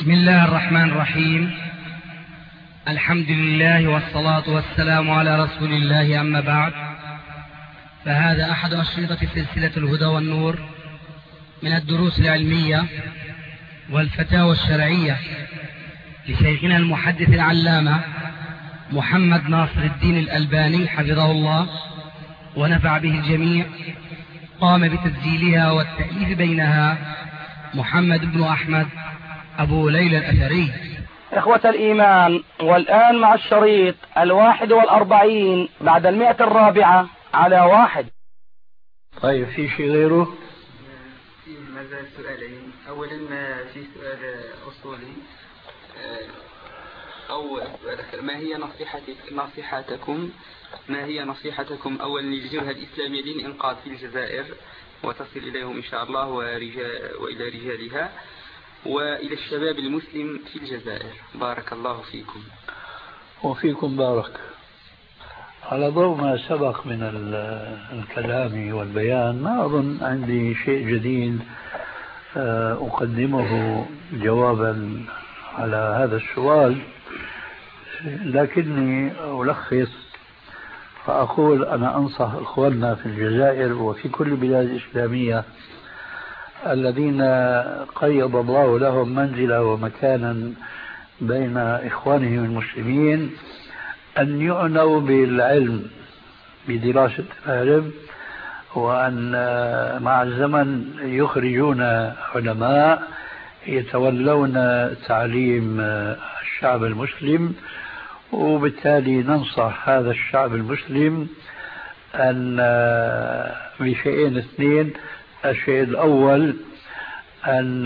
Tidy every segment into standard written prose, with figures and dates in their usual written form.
بسم الله الرحمن الرحيم. الحمد لله والصلاة والسلام على رسول الله، أما بعد، فهذا أحد أشرطة سلسلة الهدى والنور من الدروس العلمية والفتاوى الشرعية لشيخنا المحدث العلامة محمد ناصر الدين الألباني حفظه الله ونفع به الجميع. قام بتسجيلها والتأليف بينها محمد بن أحمد أبو ليلى الأثري. إخوة الإيمان، والآن مع الشريط 41 بعد 104 على 1. طيب، في شيء غيره؟ في مازال سؤالين. أولا في سؤال أصولي، أو ما هي نصيحتكم أولا للجبهة الإسلامية للإنقاذ في الجزائر وتصل إليهم إن شاء الله وإلى رجالها، وإلى الشباب المسلم في الجزائر؟ بارك الله فيكم. وفيكم بارك. على ضوء ما سبق من الكلام والبيان، ما أظن عندي شيء جديد أقدمه جوابا على هذا السؤال، لكني ألخص فأقول أنا أنصح إخواننا في الجزائر وفي كل البلاد الإسلامية الذين قيض الله لهم منزلا ومكانا بين إخوانهم المسلمين أن يعنوا بالعلم، بدراسة العلم، وأن مع الزمن يخرجون علماء يتولون تعليم الشعب المسلم. وبالتالي ننصح هذا الشعب المسلم أن بشيئين اثنين. الشيء الأول أن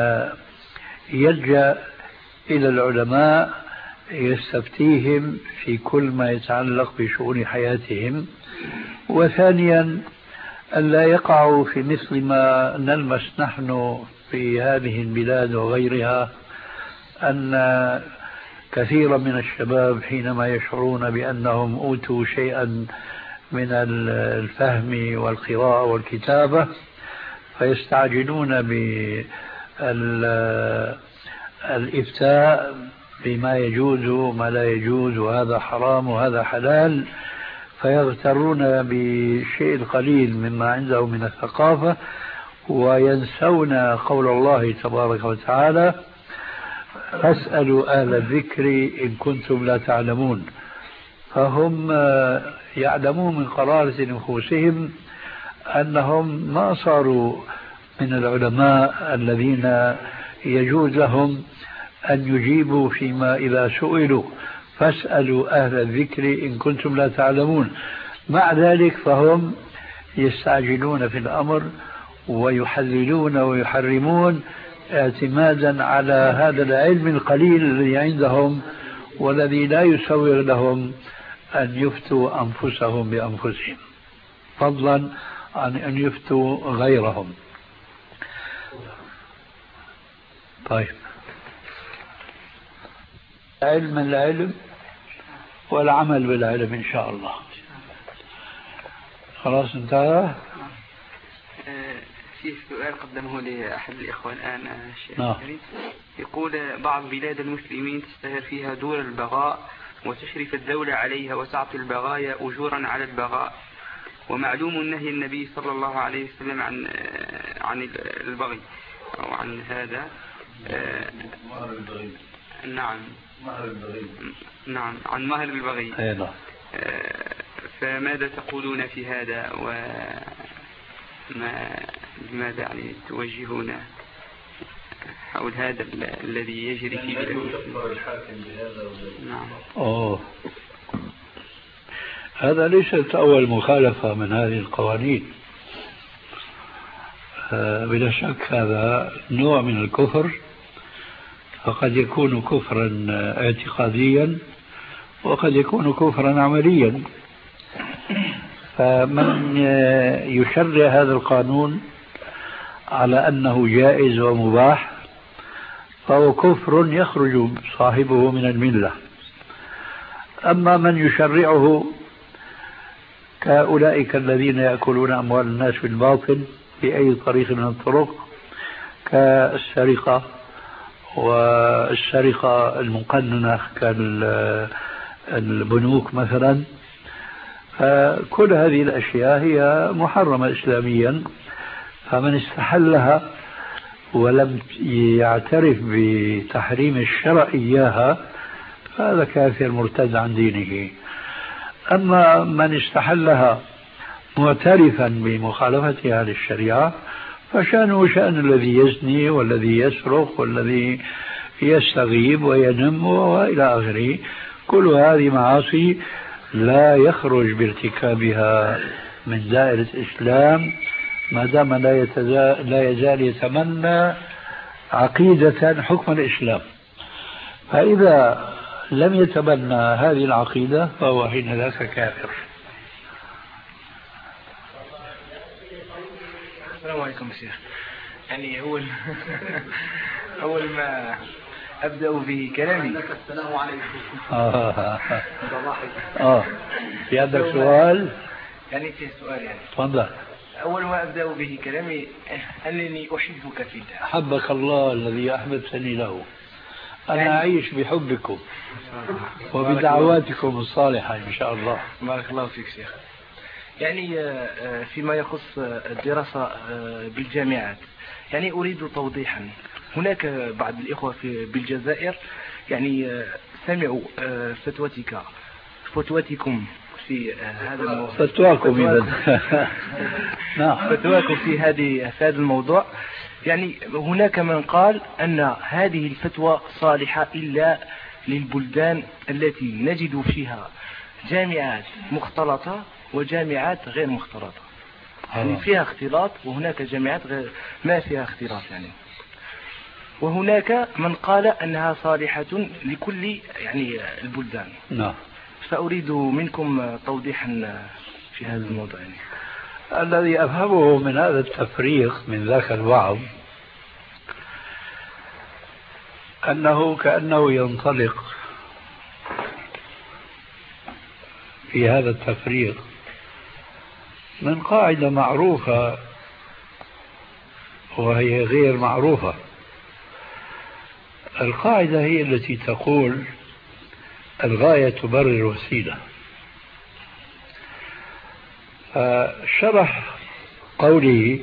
يلجأ إلى العلماء يستفتيهم في كل ما يتعلق بشؤون حياتهم، وثانيا أن لا يقعوا في مثل ما نلمس نحن في هذه البلاد وغيرها، أن كثيرا من الشباب حينما يشعرون بأنهم أوتوا شيئا من الفهم والقراءة والكتابة فيستعجلون بالإفتاء بما يجوز وما لا يجوز، وهذا حرام وهذا حلال، فيغترون بالشيء القليل مما عندهم من الثقافة وينسون قول الله تبارك وتعالى: فاسألوا أهل الذكر إن كنتم لا تعلمون. فهم يعلمون من قرارة نفوسهم أنهم ما صاروا من العلماء الذين يجوز لهم أن يجيبوا فيما إذا سئلوا فاسألوا أهل الذكر إن كنتم لا تعلمون. مع ذلك فهم يستعجلون في الأمر ويحللون ويحرمون اعتمادا على هذا العلم القليل الذي عندهم والذي لا يسوغ لهم أن يفتوا أنفسهم بأنفسهم، فضلا عن أن يفتوا غيرهم. طيب، علم العلم والعمل بالعلم إن شاء الله. خلاص انتهى. في سؤال قدمه لأحد الإخوان الآن الشيخ الكريم، يقول: بعض بلاد المسلمين تشتهر فيها دور البغاء وتشرف الدولة عليها وتعطي البغايا أجورا على البغاء، ومعلوم نهي النبي صلى الله عليه وسلم عن البغي أو عن هذا. نعم، عن مهر البغي. فماذا تقولون في هذا، لماذا يعني توجهون حول هذا الذي يجري في بلاد المسلمين؟ نعم. هذا ليست أول مخالفة من هذه القوانين. بلا شك هذا نوع من الكفر، فقد يكون كفرا اعتقاديا وقد يكون كفرا عمليا. فمن يشرع هذا القانون على أنه جائز ومباح فهو كفر يخرج صاحبه من الملة. أما من يشرعه كأولئك الذين يأكلون أموال الناس بالباطل بأي طريق من الطرق كالسرقة وأكل السرقة المقننة كالبنوك مثلا. فكل هذه الأشياء هي محرمة إسلاميا، فمن استحلها ولم يعترف بتحريم الشرع إياها فهذا كافر مرتد عن دينه. أما من استحلها معترفا بمخالفتها للشريعة فشأنه شأن الذي يزني والذي يسرق والذي يستغيب وينم وإلى آخره. كل هذه معاصي لا يخرج بارتكابها من دائرة الإسلام ما دام لا يزال يتمنى عقيدة حكم الإسلام. فإذا لم يتبنى هذه العقيدة فهو حين ذاك كافر. السلام عليكم شيخ. يعني أول ما أبدأ بكلامي السلام عليكم. في عندك سؤال؟ يعني في سؤال يعني. تفضل. أول ما أبدأ به كلامي أنني أحبك في الله. حبك الله الذي أحببتني له. أنا أعيش بحبكم وبدعواتكم الصالحة إن شاء الله. بارك الله فيك شيخ. يعني فيما يخص الدراسة بالجامعات يعني أريد توضيحا. هناك بعض الإخوة بالجزائر يعني سمعوا فتوتكم في هذا الموضوع. فتواكم في هذا الموضوع. يعني هناك من قال أن هذه الفتوى صالحة إلا للبلدان التي نجد فيها جامعات مختلطة وجامعات غير مختلطة. يعني فيها اختلاط وهناك جامعات غير ما فيها اختلاط يعني. وهناك من قال أنها صالحة لكل يعني البلدان. نعم. فأريد منكم توضيحا في هذا الموضوع يعني. الذي أفهمه من هذا التفريق من ذاك البعض أنه كأنه ينطلق في هذا التفريق من قاعدة معروفة وهي غير معروفة. القاعدة هي التي تقول الغاية تبرر الوسيلة. شرح قوله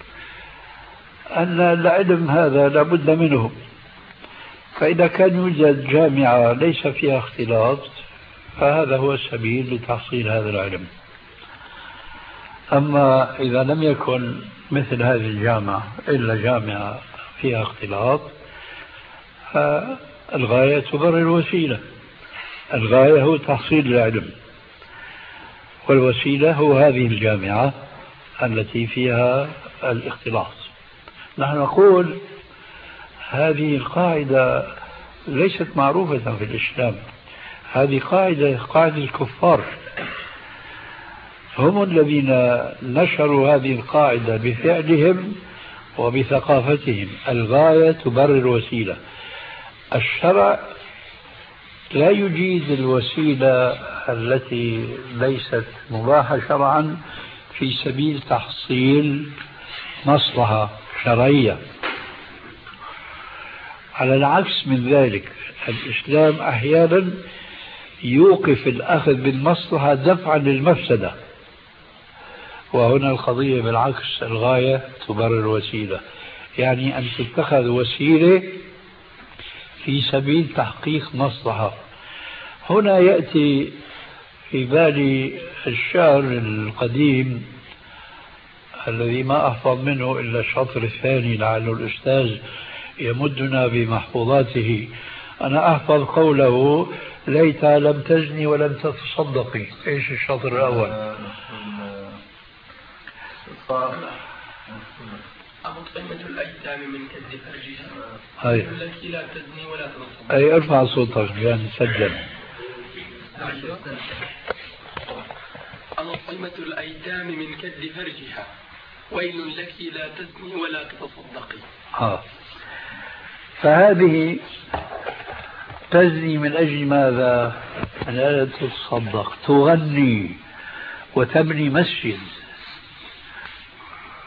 أن العلم هذا لابد منه، فإذا كان يوجد جامعة ليس فيها اختلاط فهذا هو السبيل لتحصيل هذا العلم. أما إذا لم يكن مثل هذه الجامعة إلا جامعة فيها اختلاط فالغاية تبرر الوسيلة. الغاية هو تحصيل العلم والوسيلة هو هذه الجامعة التي فيها الاختلاط. نحن نقول هذه القاعدة ليست معروفة في الإسلام. هذه قاعدة الكفار، هم الذين نشروا هذه القاعدة بفعلهم وبثقافتهم. الغاية تبرر الوسيلة. الشرع لا يجيز الوسيلة التي ليست مباحة شرعا في سبيل تحصيل مصلحة شرعية. على العكس من ذلك الإسلام أحيانا يوقف الأخذ بالمصلحة دفعا للمفسدة، وهنا القضية بالعكس، الغاية تبرر الوسيلة، يعني أن تتخذ وسيلة في سبيل تحقيق مصلحة. هنا يأتي في بالي الشعر القديم الذي ما أحفظ منه إلا الشطر الثاني، لعل الأستاذ يمدنا بمحفوظاته. أنا أحفظ قوله ليت لم تزني ولم تتصدقي. إيش الشطر الأول؟ أطعمة الأيتام من كد فرجها أي التي لا تزني ولا تتصدق. أي ارفع صوتك يعني سجل. أطعمة الأيتام من كد فرجها ويل لك لا تزني ولا تتصدقي. فهذه تزني من أجل ماذا؟ لا تتصدق، تغني وتبني مسجد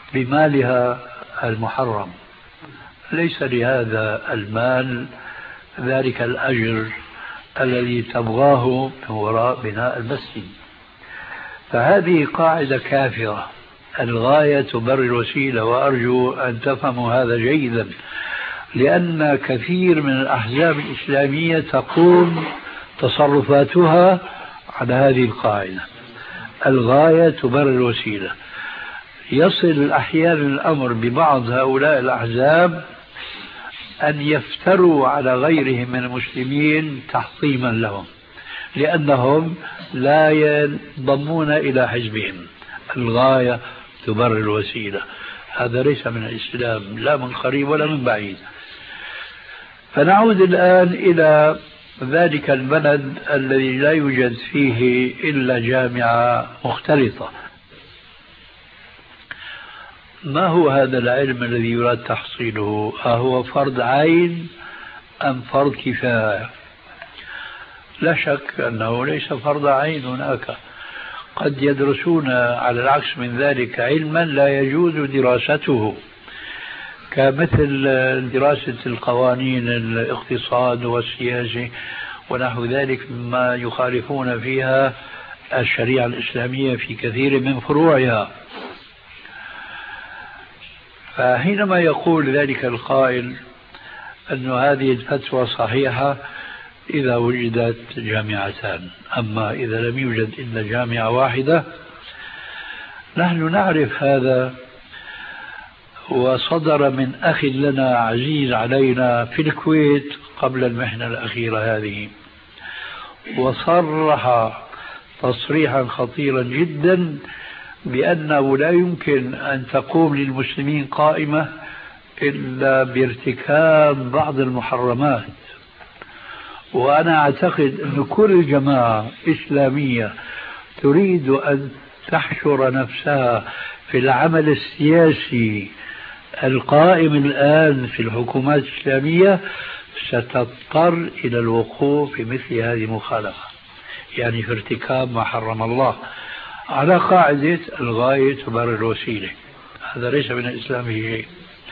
بمالها المحرم. ليس لهذا المال ذلك الأجر الذي تبغاه من وراء بناء المسجد. فهذه قاعدة كافرة، الغاية تبرر الوسيلة، وأرجو أن تفهموا هذا جيدا، لأن كثير من الأحزاب الإسلامية تقوم تصرفاتها على هذه القاعدة، الغاية تبرر الوسيلة. يصل أحيانا الأمر ببعض هؤلاء الأحزاب أن يفتروا على غيرهم من المسلمين تحطيما لهم، لأنهم لا ينضمون إلى حزبهم. الغاية تبرر الوسيلة، هذا ليس من الإسلام لا من قريب ولا من بعيد. فنعود الآن إلى ذلك البلد الذي لا يوجد فيه إلا جامعة مختلطة. ما هو هذا العلم الذي يراد تحصيله؟ أهو فرض عين أم فرض كفاية؟ لا شك أنه ليس فرض عين. هناك قد يدرسون على العكس من ذلك علما لا يجوز دراسته، كمثل دراسة القوانين الاقتصاد والسياسة ونحو ذلك مما يخالفون فيها الشريعة الإسلامية في كثير من فروعها. فحينما يقول ذلك القائل أن هذه الفتوى صحيحة إذا وجدت جامعتان، أما إذا لم يوجد إلا جامعة واحدة، نحن نعرف هذا، وصدر من أخ لنا عزيز علينا في الكويت قبل المحنة الأخيرة هذه، وصرح تصريحا خطيرا جدا بأنه لا يمكن أن تقوم للمسلمين قائمة إلا بارتكاب بعض المحرمات. وأنا أعتقد أن كل جماعة إسلامية تريد أن تحشر نفسها في العمل السياسي القائم الآن في الحكومات الإسلامية ستضطر إلى الوقوف في مثل هذه المخالفة، يعني في ارتكاب ما حرم الله، على قاعدة الغاية تبرر الوسيلة. هذا ليس من الإسلام شيء.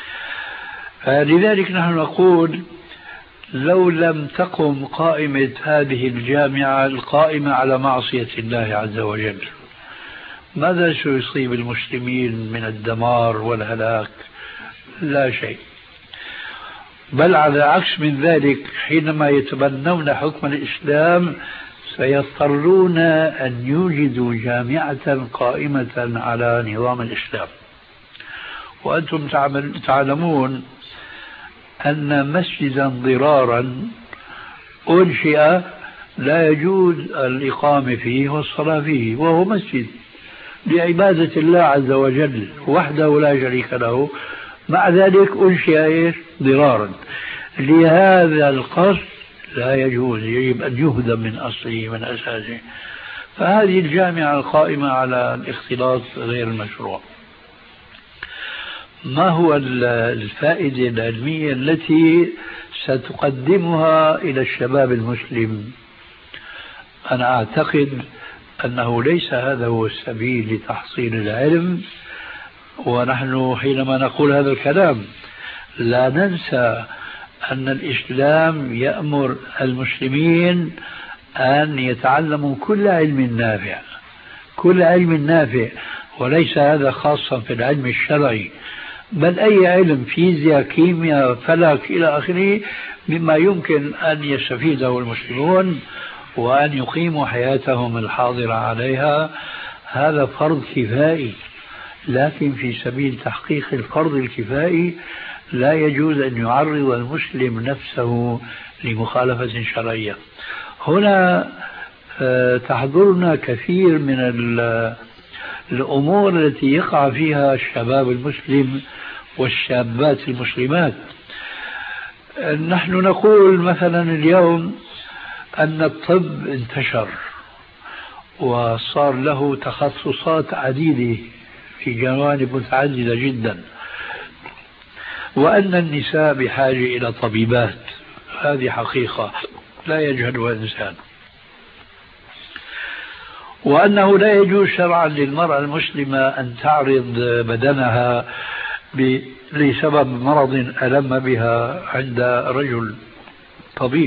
لذلك نحن نقول لو لم تقم قائمة هذه الجامعة القائمة على معصية الله عز وجل، ماذا سيصيب المسلمين من الدمار والهلاك؟ لا شيء. بل على عكس من ذلك، حينما يتبنون حكم الإسلام سيضطرون أن يوجدوا جامعة قائمة على نظام الإسلام. وأنتم تعلمون أن مسجدا ضرارا أنشئ لا يجوز الإقامة فيه والصلاة فيه، وهو مسجد لعبادة الله عز وجل وحده لا شريك له، مع ذلك أنشئ ضرارا. لهذا القصد لا يجوز، يجب أن يهدم من أصله من أساسه. فهذه الجامعة القائمة على الاختلاط غير المشروع. ما هو الفائدة العلمية التي ستقدمها إلى الشباب المسلم؟ أنا أعتقد أنه ليس هذا هو السبيل لتحصيل العلم. ونحن حينما نقول هذا الكلام لا ننسى أن الإسلام يأمر المسلمين أن يتعلموا كل علم نافع، كل علم نافع، وليس هذا خاصا في العلم الشرعي، بل أي علم، فيزياء، كيمياء، فلك إلى آخره، مما يمكن أن يستفيده المسلمون وأن يقيموا حياتهم الحاضرة عليها. هذا فرض كفائي، لكن في سبيل تحقيق الفرض الكفائي لا يجوز أن يعرض المسلم نفسه لمخالفة شرعية. هنا تحضرنا كثير من الأمور التي يقع فيها الشباب المسلم والشابات المسلمات. نحن نقول مثلا اليوم أن الطب انتشر وصار له تخصصات عديدة في جوانب متعددة جدا، وأن النساء بحاجة إلى طبيبات، هذه حقيقة لا يجهلها إنسان، وأنه لا يجوز شرعا للمرأة المسلمة أن تعرض بدنها لسبب مرض ألم بها عند رجل طبيب.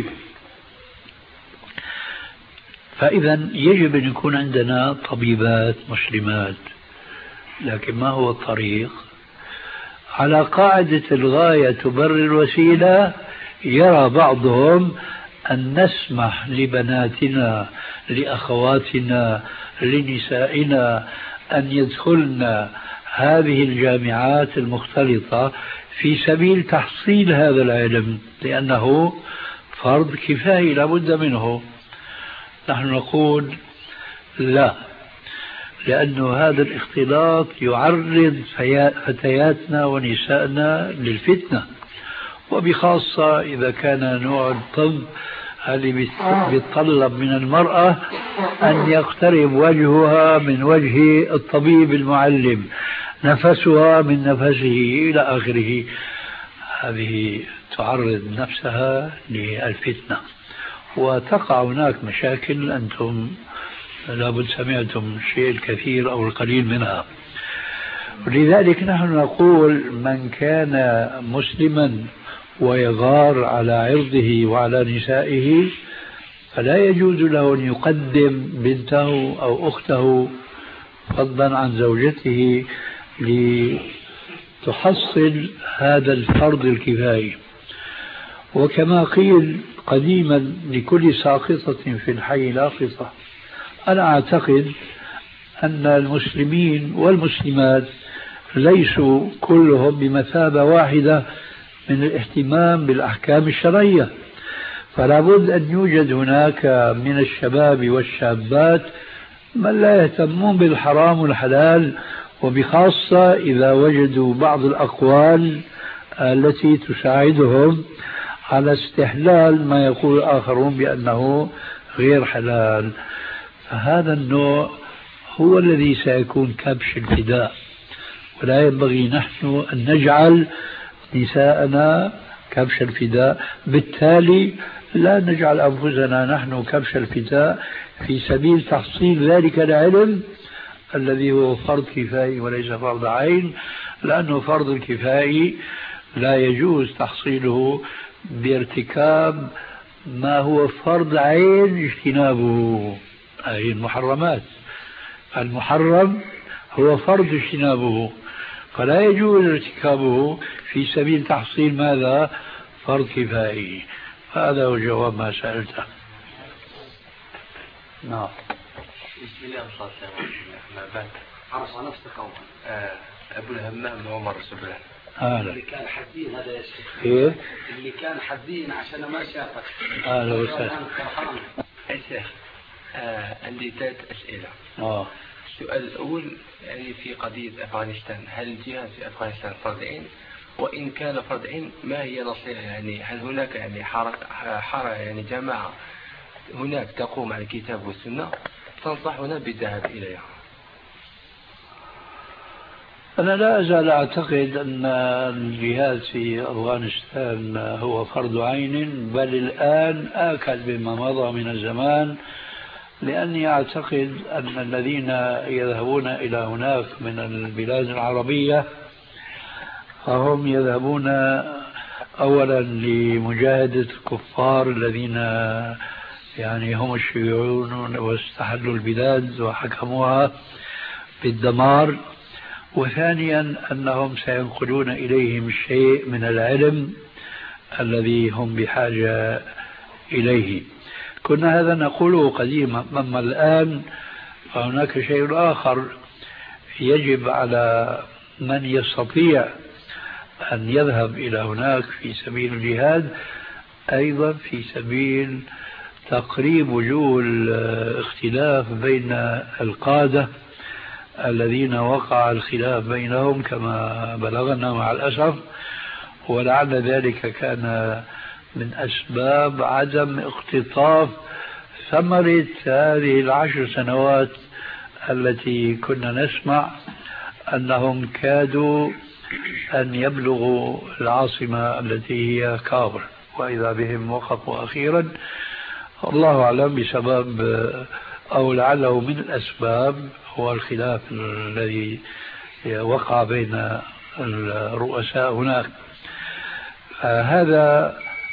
فإذا يجب أن يكون عندنا طبيبات مسلمات، لكن ما هو الطريق؟ على قاعدة الغاية تبرر الوسيلة، يرى بعضهم أن نسمح لبناتنا لأخواتنا لنسائنا أن يدخلن هذه الجامعات المختلطة في سبيل تحصيل هذا العلم، لأنه فرض كفاية لابد منه. نحن نقول لا، لأن هذا الاختلاط يعرض فتياتنا ونسائنا للفتنة، وبخاصة إذا كان نوع الطب اللي بيتطلب من المرأة أن يقترب وجهها من وجه الطبيب المعلم، نفسها من نفسه إلى آخره. هذه تعرض نفسها للفتنة وتقع هناك مشاكل أنتم لابد سمعتم الشيء الكثير أو القليل منها. ولذلك نحن نقول من كان مسلما ويغار على عرضه وعلى نسائه فلا يجوز له أن يقدم بنته أو أخته فضلا عن زوجته لتحصل هذا الفرض الكفاية. وكما قيل قديما لكل ساقطة في الحي لاقطة. أنا أعتقد أن المسلمين والمسلمات ليسوا كلهم بمثابة واحدة من الاهتمام بالأحكام الشرعية، فلا بد أن يوجد هناك من الشباب والشابات من لا يهتمون بالحرام والحلال، وبخاصة إذا وجدوا بعض الأقوال التي تساعدهم على استحلال ما يقول الآخرون بأنه غير حلال. فهذا النوع هو الذي سيكون كبش الفداء، ولا ينبغي نحن أن نجعل نساءنا كبش الفداء. بالتالي لا نجعل أنفسنا نحن كبش الفداء في سبيل تحصيل ذلك العلم الذي هو فرض كفاية وليس فرض عين، لأنه فرض الكفاية لا يجوز تحصيله بارتكاب ما هو فرض عين اجتنابه، أي المحرمات. المحرم هو فرض اجتنابه، فلا يجوز ارتكابه في سبيل تحصيل ماذا؟ فرض كفائي. هذا هو جواب ما سألته. نعم. بسم الله والصلاة والسلام. عرف على نفسك أول. أبو الهمام عمر سبلان. اللي كان حزين هذا يا شيخ. إيه؟ اللي كان حزين عشان ما شافك. أهلا وسهلا. يا شيخ عندي 3 أسئلة. السؤال الأول يعني في قضية أفغانستان، هل الجهاد في أفغانستان فرض عين؟ وإن كان فرض عين ما هي نصيحة؟ يعني هل هناك يعني حارة يعني جماعة هناك تقوم على الكتاب والسنة تنصحنا بالذهاب إليها؟ أنا لا أزال أعتقد أن الجهاد في أفغانستان هو فرض عين، بل الآن آكد بما مضى من الزمان، لأني أعتقد أن الذين يذهبون إلى هناك من البلاد العربية فهم يذهبون أولا لمجاهدة الكفار الذين يعني هم الشيوعيون واستحلوا البلاد وحكموها بالدمار، وثانيا أنهم سينقلون إليهم شيء من العلم الذي هم بحاجة إليه. كنا هذا نقوله قديما، أما الآن فهناك شيء آخر. يجب على من يستطيع أن يذهب إلى هناك في سبيل الجهاد أيضا في سبيل تقريب وجوه الاختلاف بين القادة الذين وقع الخلاف بينهم كما بلغنا مع الأسف، ولعل ذلك كان من أسباب عدم اقتطاف ثمرة هذه 10 سنوات التي كنا نسمع أنهم كادوا أن يبلغوا العاصمة التي هي كابل، وإذا بهم وقفوا أخيرا، الله أعلم بسبب أو لعله من الأسباب هو الخلاف الذي وقع بين الرؤساء هناك. هذا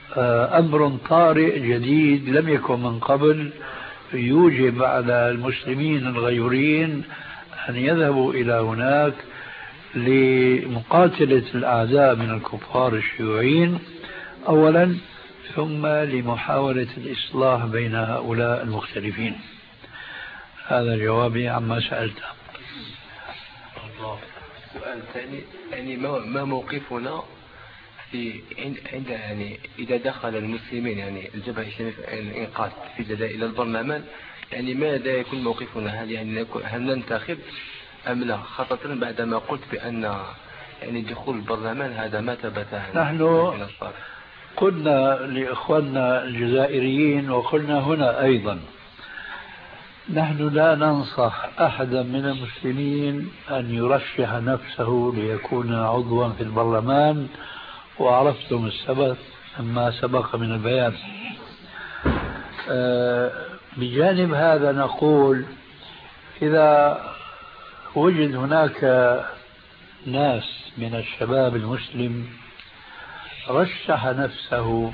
أمر طارئ جديد لم يكن من قبل يوجب على المسلمين الغيورين أن يذهبوا إلى هناك لمقاتلة الأعداء من الكفار الشيوعيين أولا، ثم لمحاولة الإصلاح بين هؤلاء المختلفين. هذا جوابي عما سألته. السؤال الثاني يعني ما موقفنا في عند يعني إذا دخل المسلمين يعني الجبهة الإسلامية في الإنقاذ في الجزائر إلى البرلمان، يعني ماذا يكون موقفنا؟ هل ننتخب أم لا؟ خاصة بعدما قلت بأن يعني دخول البرلمان هذا ما ثبت. نحن قلنا لإخواننا الجزائريين وقلنا هنا أيضا، نحن لا ننصح أحدا من المسلمين أن يرشح نفسه ليكون عضوا في البرلمان، وعرفتم السبب ما سبق من البيان. بجانب هذا نقول إذا وجد هناك ناس من الشباب المسلم رشح نفسه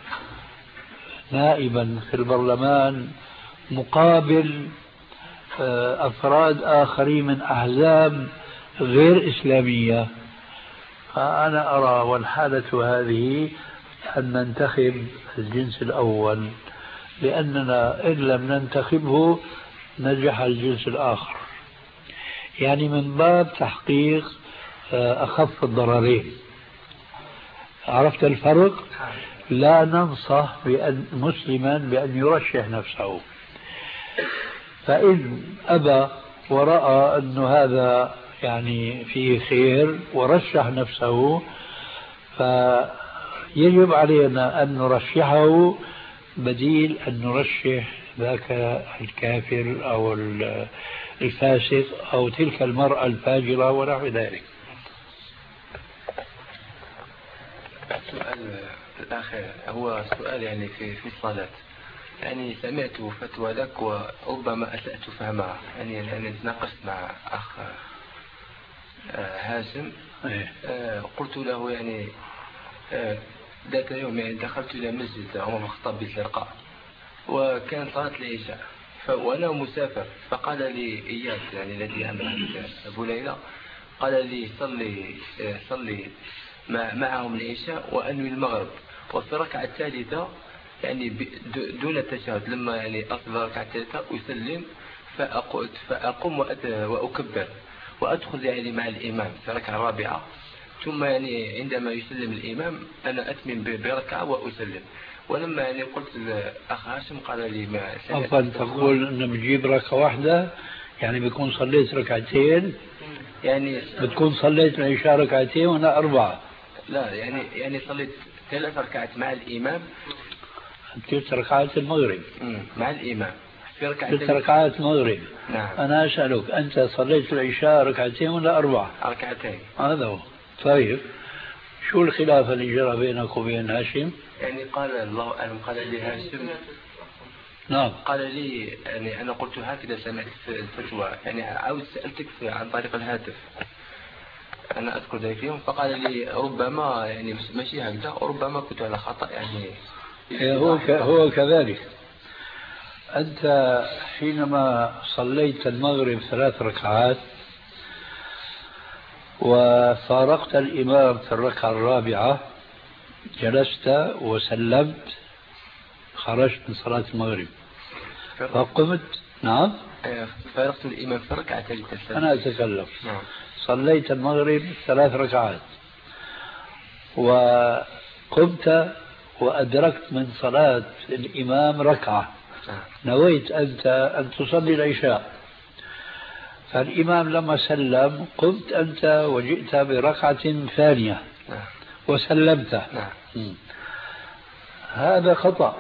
نائبا في البرلمان مقابل أفراد آخرين من أحزاب غير إسلامية، فأنا أرى والحالة هذه أن ننتخب الجنس الأول، لأننا إن لم ننتخبه نجح الجنس الآخر، يعني من باب تحقيق أخف الضررين. عرفت الفرق؟ لا ننصح مسلما بأن يرشح نفسه، فإن أبى ورأى أن هذا يعني فيه خير ورشح نفسه، فيجب علينا أن نرشحه بديل أن نرشح ذاك الكافر أو الفاسق أو تلك المرأة الفاجرة ونحو ذلك. السؤال الآخر هو سؤال يعني في الصلاة. يعني سمعت فتوى لك وربما أسأت فهمها، يعني أنا تناقشت مع أخ هاشم، قلت له يعني ذات يوم يعني دخلت إلى مسجد عمر بن الخطاب بالزرقاء وكان صلاة العشاء وأنا مسافر، فقال لي إياد يعني الذي يعمل أبو ليلى قال لي صلي معهم العشاء وأنوي المغرب، وفي الركعة الثالثة يعني دون التشهد لما يعني أصل الركعة الثالثة أسلم فأقوم وأكبر وأدخل يعني مع الإمام في الركعة الرابعة، ثم يعني عندما يسلم الإمام أنا أتمم بركعة وأسلم. ولما يعني قلت الأخ هاشم قال لي ما أفضل تقول أنه بتجيب ركعة واحدة، يعني بيكون صليت ركعتين، يعني بتكون صليت العشاء ركعتين وأنا 4. لا يعني صليت 3 ركعات مع الإمام، 3 ركعات المغرب مع الإمام في 3 ركعات مغرب. نعم. أنا أسألك أنت صليت العشاء ركعتين ولا 4؟ ركعتين. هذا هو. طيب شو الخلاف اللي جرى بينك وبين هاشم؟ يعني قال الله أعلم، قال لي هاشم نعم، قال لي يعني أنا قلت هكذا سمعت في الفتوى، يعني عاود سألتك عن طريق الهاتف أنا أذكر ذلك اليوم، فقال لي ربما يعني ماشي هكذا، ربما كنت على خطأ يعني. هو كذلك. أنت حينما صليت المغرب 3 ركعات وفارقت الإمام في الركعة الرابعة جلست وسلمت، خرجت من صلاة المغرب فقمت. نعم، فارقت الإمام في الركعة الثالثة. أنا أتكلم. نعم. صليت المغرب 3 ركعات وقمت وأدركت من صلاة الإمام ركعة، نويت أنت أن تصلي العشاء، فالإمام لما سلم قمت أنت وجئت بركعة ثانية وسلمت. هذا خطأ،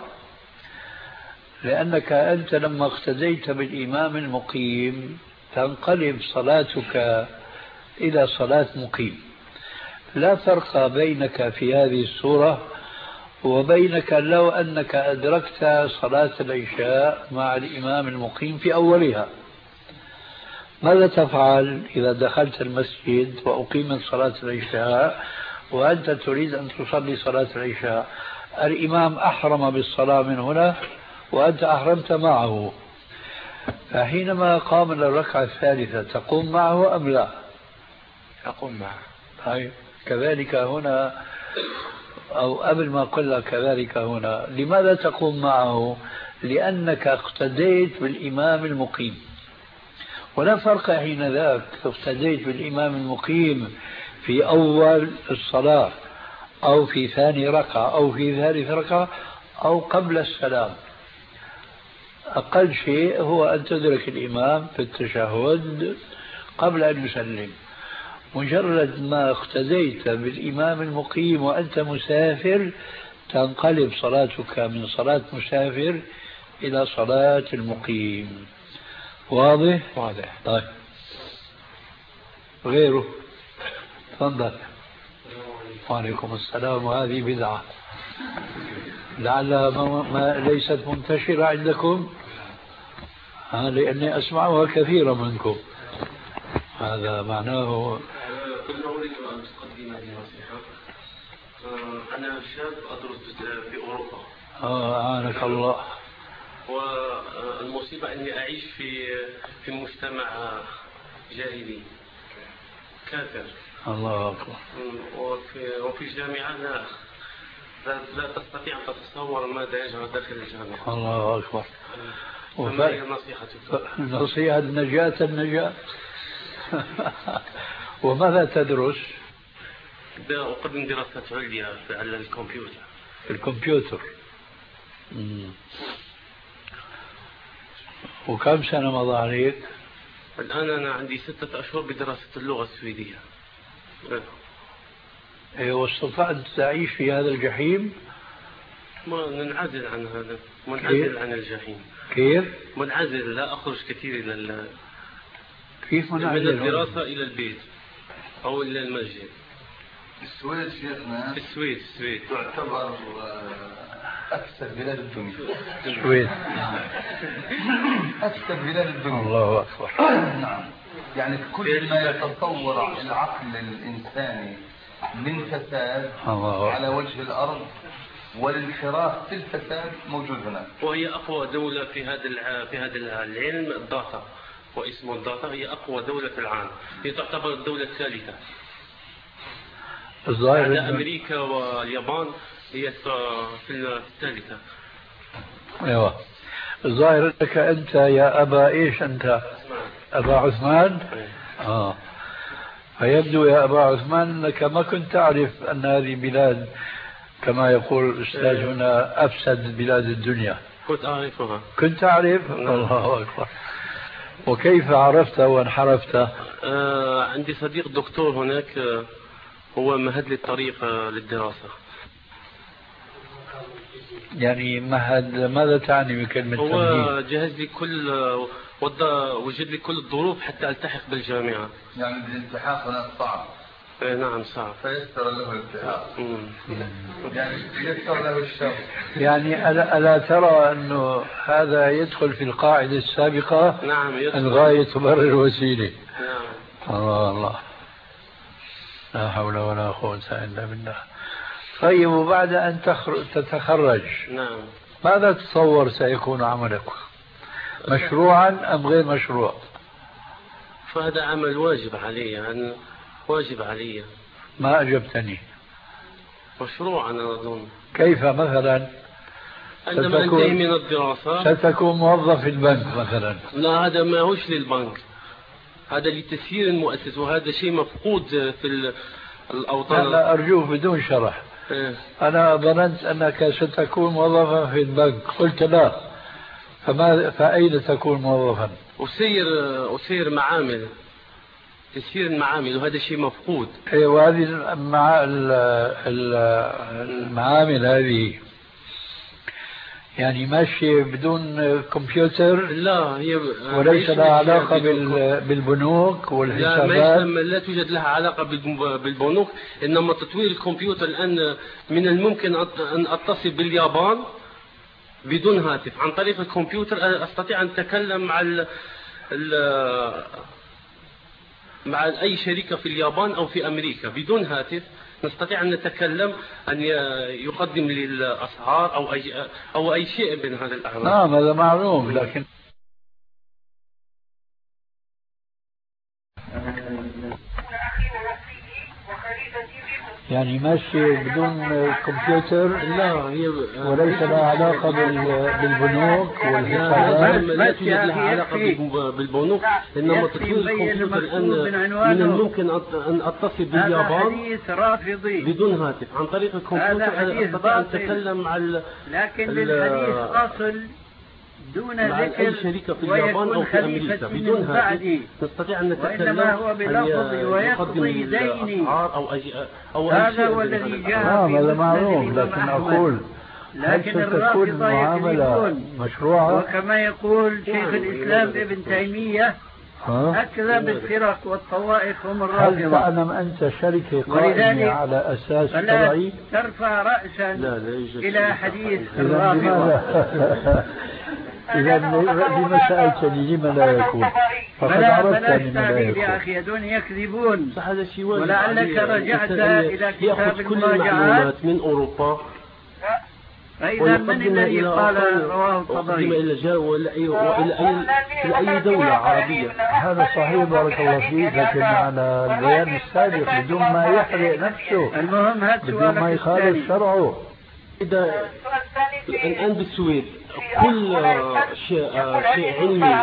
لأنك أنت لما اقتديت بالإمام المقيم تنقلب صلاتك إلى صلاة مقيم. لا فرق بينك في هذه الصورة وبينك لو أنك أدركت صلاة العشاء مع الإمام المقيم في أولها. ماذا تفعل إذا دخلت المسجد وأقيمت صلاة العشاء وأنت تريد أن تصلي صلاة العشاء؟ الإمام أحرم بالصلاة من هنا وأنت أحرمت معه، فحينما قام للركعة الثالثة تقوم معه أم لا؟ أقوم معه. طيب كذلك هنا، أو قبل ما قلنا كذلك هنا، لماذا تقوم معه؟ لأنك اقتديت بالإمام المقيم، ولا فرق حين ذاك اقتديت بالإمام المقيم في أول الصلاة أو في ثاني ركعة أو في ثالث ركعة أو قبل السلام. أقل شيء هو أن تدرك الإمام في التشهد قبل أن يسلم. مجرد ما اقتديت بالإمام المقيم وأنت مسافر تنقلب صلاتك من صلاة مسافر إلى صلاة المقيم. واضح؟ واضح. طيب غيره تفضل. وعليكم السلام. وهذه بدعة لعلها ما ليست منتشرة عندكم، لأني أسمعها كثيرا منكم. هذا معناه كنا أريد أن تقدم هذه النصيحة. أنا شاب أدرس في أوروبا. أعانك الله. والمصيبة أني أعيش في مجتمع جاهلي كافر. الله أكبر. وفي الجامعة لا تستطيع أن تتصور ماذا يجرى داخل الجامعة. الله أكبر. وما هي نصيحتك؟ نصيحة النجاة. وماذا تدرس؟ أقدم دراسات عليا على الكمبيوتر. وكم سنة مضى عليك؟ الآن أنا عندي 6 أشهر بدراسة اللغة السويدية. واستطعت تعيش في هذا الجحيم؟ ما ننعزل عن هذا، منعزل عن الجحيم. كيف؟ منعزل، لا أخرج كثير إلى كيف منعزل؟ من الدراسة إلى البيت أو إلى المسجد. السويد شيخنا، السويد تعتبر أكثر بلاد الدنيا. السويد أكثر بلاد الدنيا. الله أكبر. نعم، يعني كل ما يتصور العقل الإنساني من فساد على وجه الأرض والانحراف في الفساد موجود هنا. وهي أقوى دولة في هذا العلم الداتا، واسمه الداتا. هي أقوى دولة في العالم، هي تعتبر الدولة الثالثة بعد أمريكا واليابان. هي في الثالثة. أيوة. الظاهر أنك أنت يا أبا إيش أنت؟ أبا عثمان. فيبدو يا أبا عثمان أنك ما كنت تعرف أن هذه بلاد كما يقول الأستاذ هنا أفسد بلاد الدنيا. كنت أعرفها. كنت أعرف؟ الله أكبر. وكيف عرفت وانحرفت؟ عندي صديق دكتور هناك، هو مهد لي الطريق للدراسة. يعني مهد، ماذا تعني بكلمة هو تمهيد؟ جهز لي وجد لي كل الظروف حتى التحق بالجامعة. يعني الالتحاق هنا صعب. نعم صعب. فيسر له الالتحاق. يعني يسر له الشر. يعني ألا ترى أنه هذا يدخل في القاعدة السابقة؟ نعم. الغاية تبرر الوسيلة. نعم. الله لا حول ولا قوة إلا بالله. طيب، وبعد أن تتخرج نعم ماذا تتصور سيكون عملك؟ مشروعا أم غير مشروع؟ فهذا عمل واجب علي، واجب علي. ما أجبتني. مشروع أنا أظن. كيف مثلا؟ عندما أنتهي من الدراسة ستكون موظف في البنك مثلا؟ لا، هذا ما هوش للبنك، هذا لتسيير المؤسسة، وهذا شيء مفقود في الأوطان. لا أرجوه بدون شرح. أنا ظننت أنك ستكون موظفا في البنك، قلت لا، فأين تكون موظفا؟ أسير معامل، تسيير المعامل، وهذا شيء مفقود. وهذه المعامل هذه يعني ماشية بدون كمبيوتر؟ لا، هي وليس لها علاقة بالبنوك والحسابات؟ لا توجد لها علاقة بالبنوك، إنما تطوير الكمبيوتر الآن من الممكن أن أتصل باليابان بدون هاتف، عن طريق الكمبيوتر أستطيع أن أتكلم مع أي شركة في اليابان أو في أمريكا بدون هاتف، نستطيع أن نتكلم أن يقدم لي الأسعار أو أي شيء من هذا الأعراض. نعم هذا معلوم، لكن يعني ماشي بدون كمبيوتر؟ لا، هي وليس لها علاقة بالبنوك والحسابات. لا توجد لها علاقة بالبنوك، إنما تطوير الكمبيوتر الآن من الممكن أن أتصل باليابان بدون هاتف عن طريق الكمبيوتر، أستطيع أن أتكلم على لكن للحديث أصل دون ذكر أي شركة في اليابان أو في أمريكا بدون هاتف نستطيع أن نتكلم هو بلفظ ويقضي ديني أو هذا هو الذي جاء هذا معلوم، لكن أقول لكن الرافضة معاملة مشروعة وكما يقول شيخ الإسلام ابن تيمية أكذب الفرق والطوائف هم الرافضة. هل تعلم أنت شركة قائمة على أساس شرعي؟ ترفع رأسا إلى حديث الرافضة. إذا لما سألتني لما لا يكون؟ فقد عرفت لما لا يكون. يا أخي دون يكذبون. ولعلك رجعت إلى كتاب المراجعات من أوروبا. فإذا من الذي قال رواه الطبري إلى أي دولة عربية؟ هذا صحيح بارك الله فيك، لكن على البيان السابق بدون ما يحرق نفسه، المهم بدون ما يخالف شرعه. إذا الآن بالسويد كل شيء علمي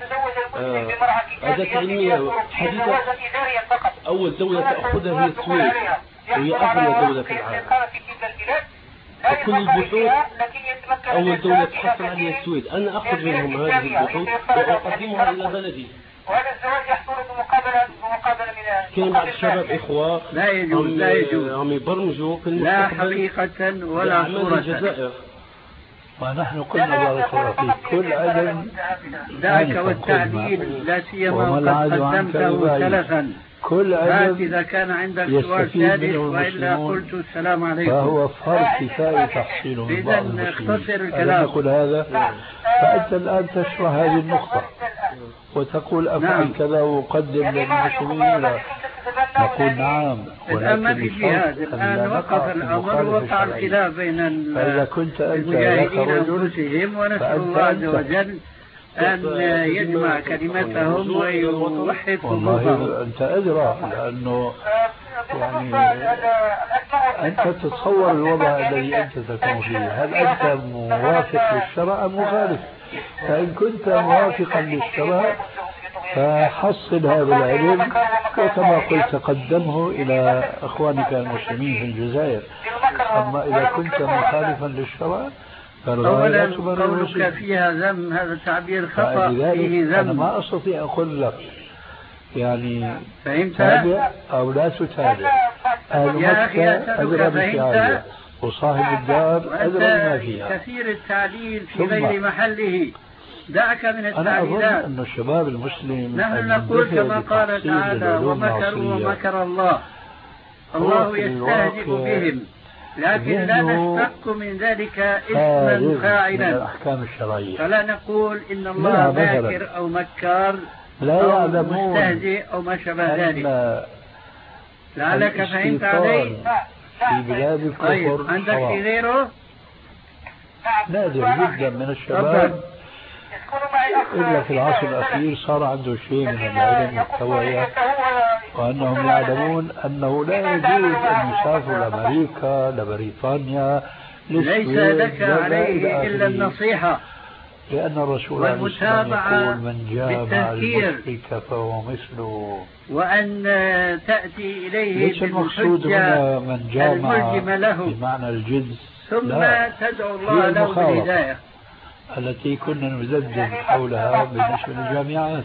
أداة علمية حديثة أول دولة تأخذها هي السويد، وهي أغنى دولة في العالم. كل البحوث أول دولة تحصل عليها السويد، أنا أخذ منهم هذه البحوث وأقدمها إلى بلدي. وهذا الزواج يحصل بمقابلة من كان بعض الشباب إخوة لا يجوز عم يبرمجوا في لا حقيقة ولا صورة. الجزائر. ونحن قلنا بارك الله فيك كل علم ذاك والتعديل لا سيما وقد قدمته سلفا. كل علم إذا كان عندك سؤال ثالث وإلا قلت السلام عليكم، فهو فرض كفاية تحصيله من بعض المسلمين. اختصر الكلام. نقول هذا، فأنت الآن تشرح هذه النقطة وتقول أفعل كذا وقدم للمسلمين. نقول نعم، الآن ما في جهاد، الآن وقف الأمر ووقع الخلاف بين المجاهدين أنفسهم، ونسأل الله عز وجل أن يجمع كلمتهم ويوحد صفوفهم. والله أنت أدرى، لأنه يعني أنت تتصور الوضع الذي أنت تكون فيه، هل أنت موافق للشرع أم مخالف؟ فإن كنت موافقا للشرع فحصل هذا العلم، وكما قلت قدمه إلى أخوانك المسلمين في الجزائر. أما إذا كنت مخالفا للشرع أولا قولك فيها ذم، هذا تعبير خطأ فيه ذم. أنا ما أستطيع أقول لك يعني فهمت؟ تابع أو لا تتابع. يا أخي أسألك فهمت؟ وصاحب الدار أدرى ما فيها. كثير التعليل في غير محله، دعك من التعليلات. أنا أظن أن الشباب المسلم نحن نقول كما قال تعالى ومكروا ومكر الله، الله يستهزئ بهم، لكن لا نشتق من ذلك اسما فاعلا الأحكام الشرعية. فلا نقول إن الله ماكر أو مكار لا أو مستهزئ أو ما شابه ذلك. لعلك فهمت علي. في بلاد الكفر طيب عندك في غيره؟ نادر جدا من الشباب إلا في العصر الأخير صار عنده شيء من العلم والتوعية، وأنهم يعلمون أنه لا يجوز أن يسافروا لأمريكا لبريطانيا ليس لك عليه إلا النصيحة، لأن الرسول عليه السلام يقول من جامع المشرك فهو مثله، وأن تأتي إليه ليس المقصود هنا من جامع له بمعنى الجنس، ثم تدعو الله له بالهداية التي كنا نذبذب حولها بالنسبة للجامعات.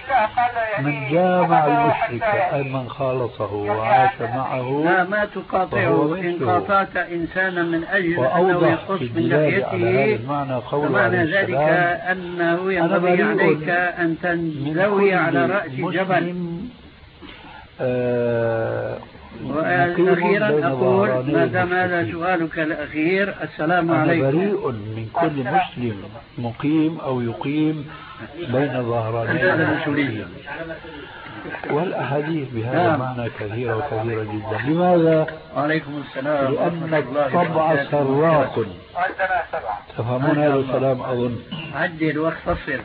من جامع المشرك أي من خالطه وعاش معه لا ما تقاطعه. إن قاطعت إنسانا من أجل أنه يقص من لحيته فمعنى ذلك أنه ينبغي عليك أن تنزوي على رأس جبل. وأخيرا أقول ما دام هذا سؤالك الأخير، السلام عليكم. أنا بريء من كل مسلم مقيم أو يقيم بين ظهراني المسلمين، والأحاديث بهذا المعنى كثيرة وكثيرة جدا. لماذا؟ وعليكم السلام. لأن الطبع سراق. تفهمون هذا الكلام أظن. عدل واختصر.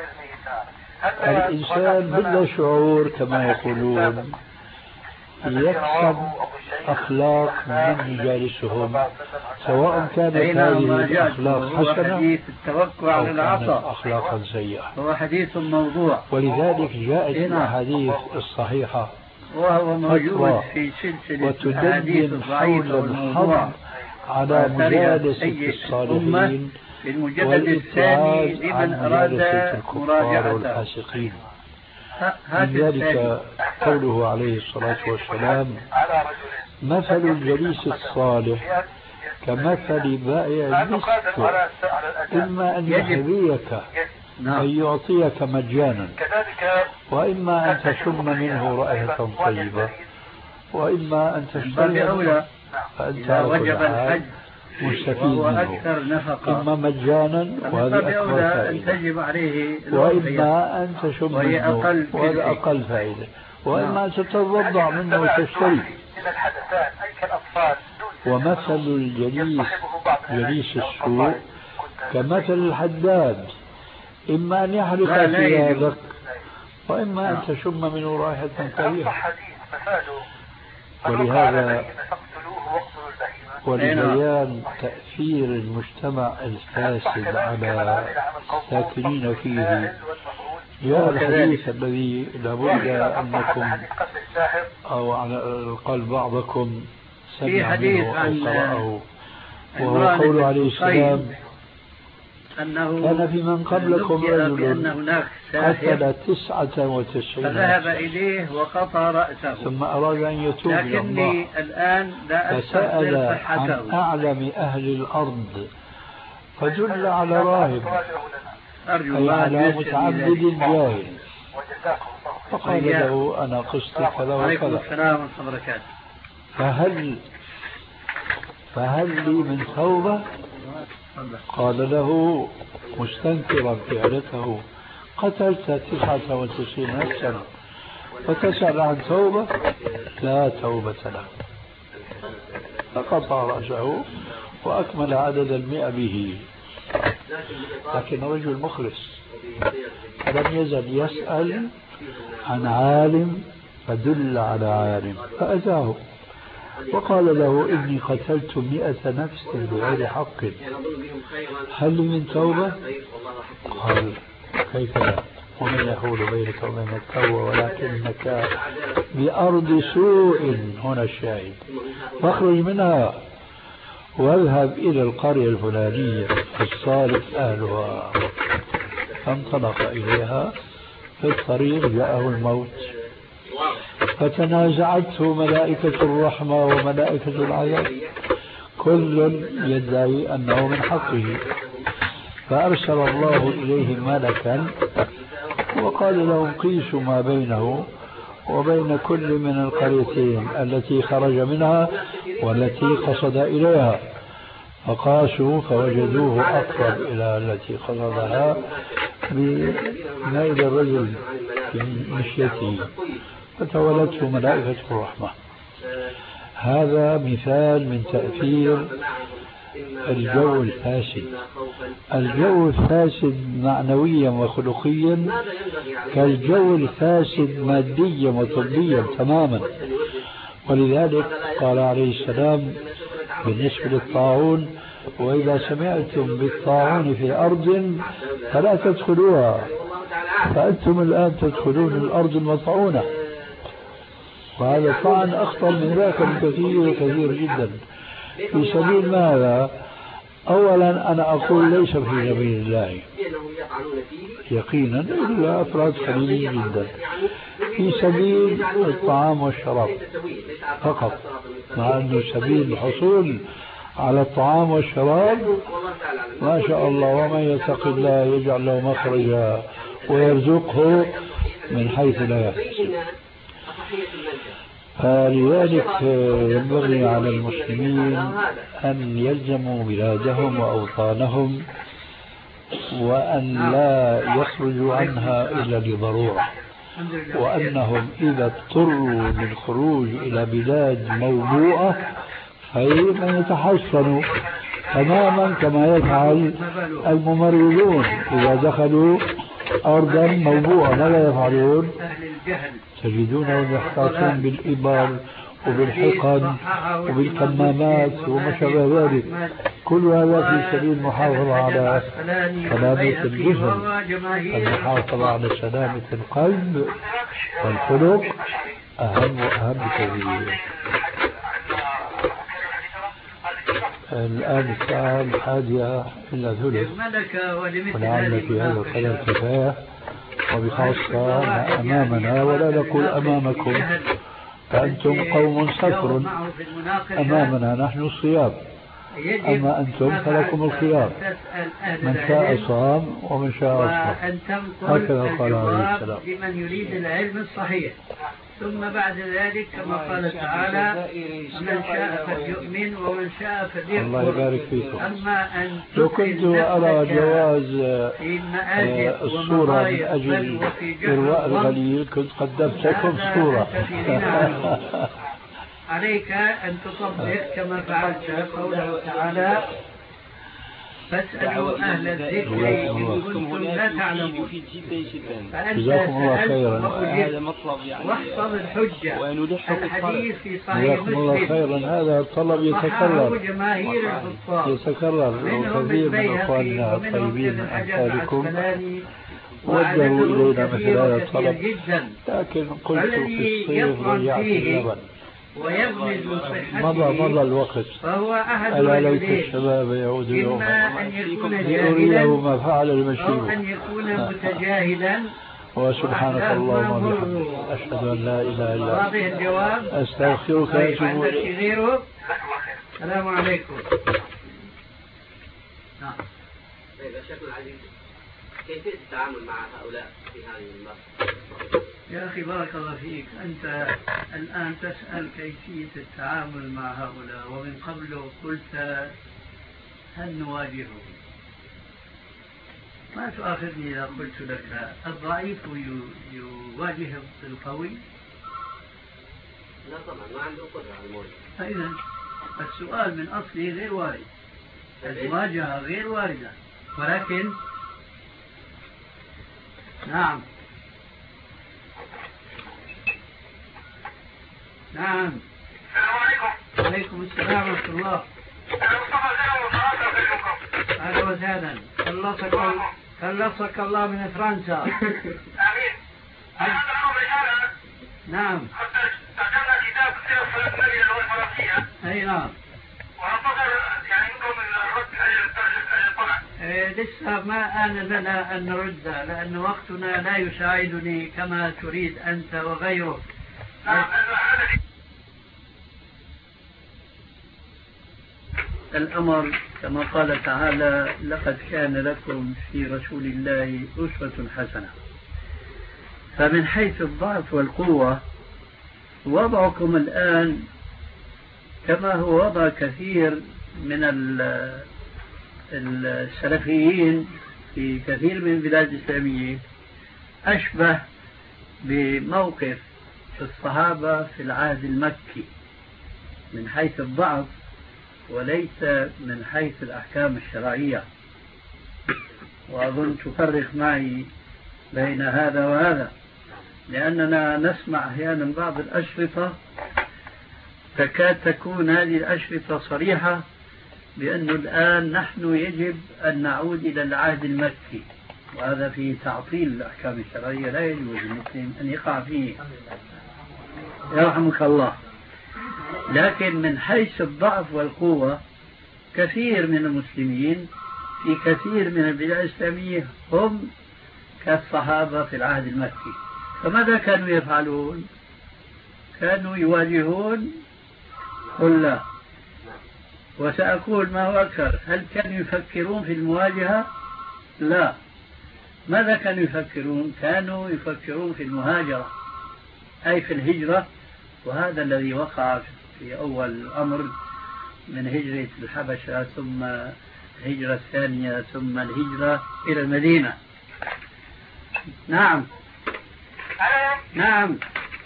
الإنسان بلا شعور كما يقولون يكسب أخلاق من يجالسهم، سواء كانت هذه الأخلاق حسنة أو كانت أخلاقا سيئة. هو حديث موضوع، ولذلك جاءت الأحاديث الصحيحة وهو موجود في سلسلة الأحاديث الضعيفة والموضوع على مجالسة الصالحين المجلد الثاني لمن أراد مراجعته. من ذلك قوله عليه الصلاة والسلام: مثل الجليس الصالح كمثل بائع المسك، إما أن يهديك أن يعطيك مجانا، وإما أن تشم منه رائحة طيبة، وإما أن تشتري فأنت وجب الحج مستفيد منه، إما مجانا وهذا أكبر فائدة، وإما أن تشم منه وهذا أقل فائدة، وإما أن تتوضع منه وتشتري. ومثل جليس السوء كمثل الحداد، إما أن يحرق ثيابك وإما أن تشم منه رائحة كريهة. ولهذا ولبيان تأثير المجتمع الفاسد على الساكنين فيه جاء الحديث الذي لابد أنكم أو على الأقل بعضكم سمع منه أو قرأه، وهو قول عليه السلام: كان في من قبلكم رجل قتل 99 فذهب إليه وقطع رأسه ثم أراد أن يتوب إلى الله، الآن لا فسأل عن أعلم أهل الأرض فدل على راهب، أي على متعبد جاهل، فقال له: أنا قصتي كذا وكذا، فهل لي من توبة؟ قال له مستنكرا فعلته: قتلت 99 نفسا وتسأل عن توبة؟ لا توبة له. فقطع رأسه وأكمل عدد 100 به. لكن رجل مخلص فلم يزل يسأل عن عالم فدل على عالم فأتاه وقال له: إني قتلت 100 نفس بغير حق، هل لي من توبة؟ قال: كيف لا، ومن يحول بينك وبين التوبة ولكنك بأرض سوء، هنا الشاهد، فاخرج منها واذهب إلى القرية الفلانية فالصالح أهلها. فانطلق إليها، في الطريق جاءه الموت، فتنازعته ملائكة الرحمة وملائكة العذاب، كل يدعي أنه من حقه، فأرسل الله إليه ملكا وقال لهم: قيسوا ما بينه وبين كل من القريتين التي خرج منها والتي قصد إليها، فقاسوا فوجدوه أقرب إلى التي قصدها بميل الرجل في مشيته، فتولته ملائكة الرحمة. هذا مثال من تأثير الجو الفاسد. الجو الفاسد معنويا وخلقيا كالجو الفاسد ماديا وطبيا تماما. ولذلك قال عليه السلام بالنسبة للطاعون: وإذا سمعتم بالطاعون في أرض فلا تدخلوها، فأنتم الآن تدخلون الأرض المطعونة. وهذا طعن أخطر من ذاك بكثير كثير جدا. في سبيل ماذا؟ أولا أنا أقول ليس في سبيل الله يقينا إلا أفراد قليلين جدا، في سبيل الطعام والشراب فقط، مع أنه سبيل الحصول على الطعام والشراب ما شاء الله، ومن يتق الله يجعل له مخرجا ويرزقه من حيث لا يحتسب. فلذلك ينبغي على المسلمين أن يلزموا بلادهم وأوطانهم وأن لا يخرجوا عنها إلا لضرورة، وأنهم إذا اضطروا للخروج إلى بلاد موبوءة فإن يتحسنوا تماما كما يفعل الممرضون إذا دخلوا أرضا موبوءة. ماذا يفعلون؟ تجدونهم يحتاطون بالإبر وبالحقن وبالكمامات وما شابه ذلك، كل هذا في سبيل المحافظة على سلامة الجسم. المحافظة على سلامة القلب والخلق أهم وأهم كثير. الآن الساعة 11:50 ولعل في هذا القدر كفاية، وبخاصة أمامنا ولا نقول أمامكم، فأنتم قوم صفر، أمامنا نحن الصيام، أما أنتم فلكم الخيار، من شاء صام ومن شاء أفطر، هكذا قال عليه السلام. لمن يريد العلم الصحيح. ثم بعد ذلك كما قال تعالى من شاء فليؤمن ومن شاء فليكفر. الله يبارك فيكم. أما أن لو كنت أرى جواز الصورة من أجل إرواء الغليل كنت قدمت لكم صورة. عليك أن تطبق كما فعلت قوله تعالى فاسألوا أهل الذكر إن كنتم لا تعلمون. فأنت سألت هذا مطلب يعني واحفظ الحجة. الحديث في صحيح جزاكم الله خيرا. هذا الطلب يتكرر جماهير الحفاظ وكثير من أخواننا الطيبين من أمثالكم وجهوا إلينا مثل هذا الطلب، لكن قلت في الصيف ضيعت اللبن ويغمز من صحته مضى الوقت، فهو أحد ألا ليت الشباب يعود يوما إما أن يكون ليريه ما فعل المشيب، أو أن يكون متجاهلا. وسبحانك اللهم وبحمدك أشهد أن لا إله إلا أنت واضح الجواب. أستغفرك وأتوب إليك. غيره. السلام عليكم. نعم. طيب يا شيخنا العزيز، كيفية التعامل مع هؤلاء في هذه المرحلة؟ يا أخي بارك الله فيك، أنت الآن تسأل كيفية التعامل مع هؤلاء، ومن قبل قلت هل نواجههم؟ ما تؤاخذني إذا قلت لك الضعيف يواجه القوي؟ لا طبعا، ما عنده قدرة على المواجهة. فإذا السؤال من أصله غير وارد، المواجهة غير واردة، ولكن نعم نعم. السلام عليكم. وعليكم السلام ورحمة الله. أنا مصطفى زين من فرنسا أكلمكم. أهلا وسهلا. خلصك الله من فرنسا. آمين. هذا الأمر رسالة. نعم. استخدمنا كتاب سير صلاة النبي للغة الفرنسية. أي نعم. وننتظر يعني منكم الرد على الطبع. لسه ما آن لنا أن نرد، لأن وقتنا لا يساعدني كما تريد أنت وغيرك. الأمر كما قال تعالى لقد كان لكم في رسول الله أسوة حسنة. فمن حيث الضعف والقوة وضعكم الآن كما هو وضع كثير من السلفيين في كثير من البلاد الإسلامية، أشبه بموقف الصحابة في العهد المكي من حيث الضعف وليس من حيث الأحكام الشرعية. وأظن تفرق معي بين هذا وهذا، لأننا نسمع أحيانا بعض الأشرطة تكاد تكون هذه الأشرطة صريحة بأنه الآن نحن يجب أن نعود إلى العهد المكي، وهذا فيه تعطيل الأحكام الشرعية لا يجوز للمسلم أن يقع فيه يرحمك الله. لكن من حيث الضعف والقوة كثير من المسلمين في كثير من البلاد الإسلامية هم كالصحابة في العهد المكي. فماذا كانوا يفعلون؟ كانوا يواجهون؟ قل لا. وسأقول ما هو أكثر، هل كانوا يفكرون في المواجهة؟ لا. ماذا كانوا يفكرون؟ كانوا يفكرون في المهاجرة، أي في الهجرة، وهذا الذي وقع في أول الأمر من هجرة الحبشة ثم الهجرة الثانية ثم الهجرة إلى المدينة. نعم نعم.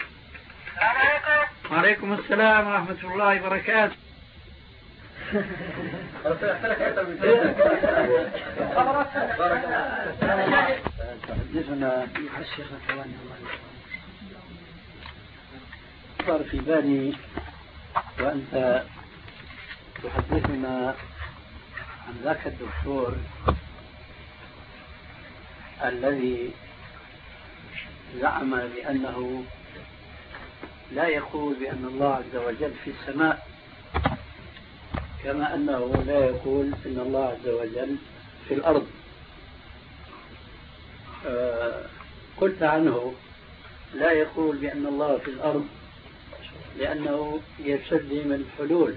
وعليكم السلام ورحمة الله وبركاته. تحدثنا صار في بالي وأنت تحدثنا عن ذاك الدكتور الذي زعم بأنه لا يقول بأن الله عز وجل في السماء، كما أنه لا يقول إن الله عز وجل في الأرض. قلت عنه لا يقول بأن الله في الأرض لأنه يستلزم الحلول،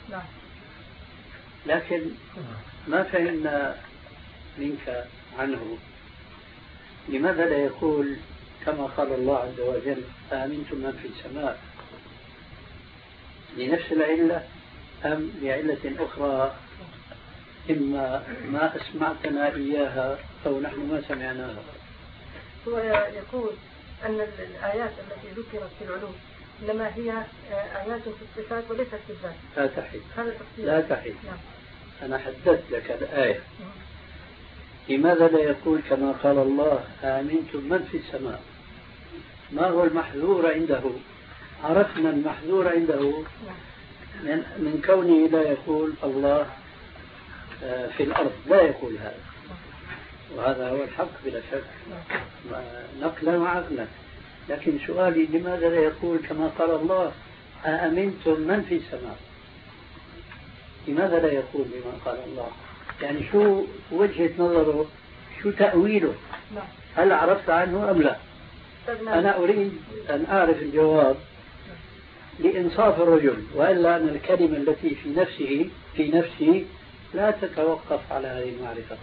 لكن ما فهمنا منك عنه لماذا لا يقول كما قال الله عز وجل آمنتم من في السماء، لنفس العلة أم لعلة أخرى إما ما أسمعتنا إياها أو نحن ما سمعناها؟ هو يقول أن الآيات التي ذكرت في العلوم إنما هي آيات في الصفات وليست في الذات. لا تحيد لا تحيد. أنا حددت لك الآية. لماذا لا يقول كما قال الله آمنتم من في السماء؟ ما هو المحذور عنده؟ عرفنا المحذور عنده من كونه لا يقول الله في الأرض، لا يقول هذا، وهذا هو الحق بلا شك نقلا وعقلا. لكن سؤالي لماذا لا يقول كما قال الله أأمنتم من في السماء؟ لماذا لا يقول بما قال الله؟ يعني شو وجهة نظره، شو تأويله؟ هل عرفت عنه أم لا؟ أنا أريد أن أعرف الجواب لإنصاف الرجل، وإلا أن الكلمة التي في نفسي لا تتوقف على هذه المعرفة.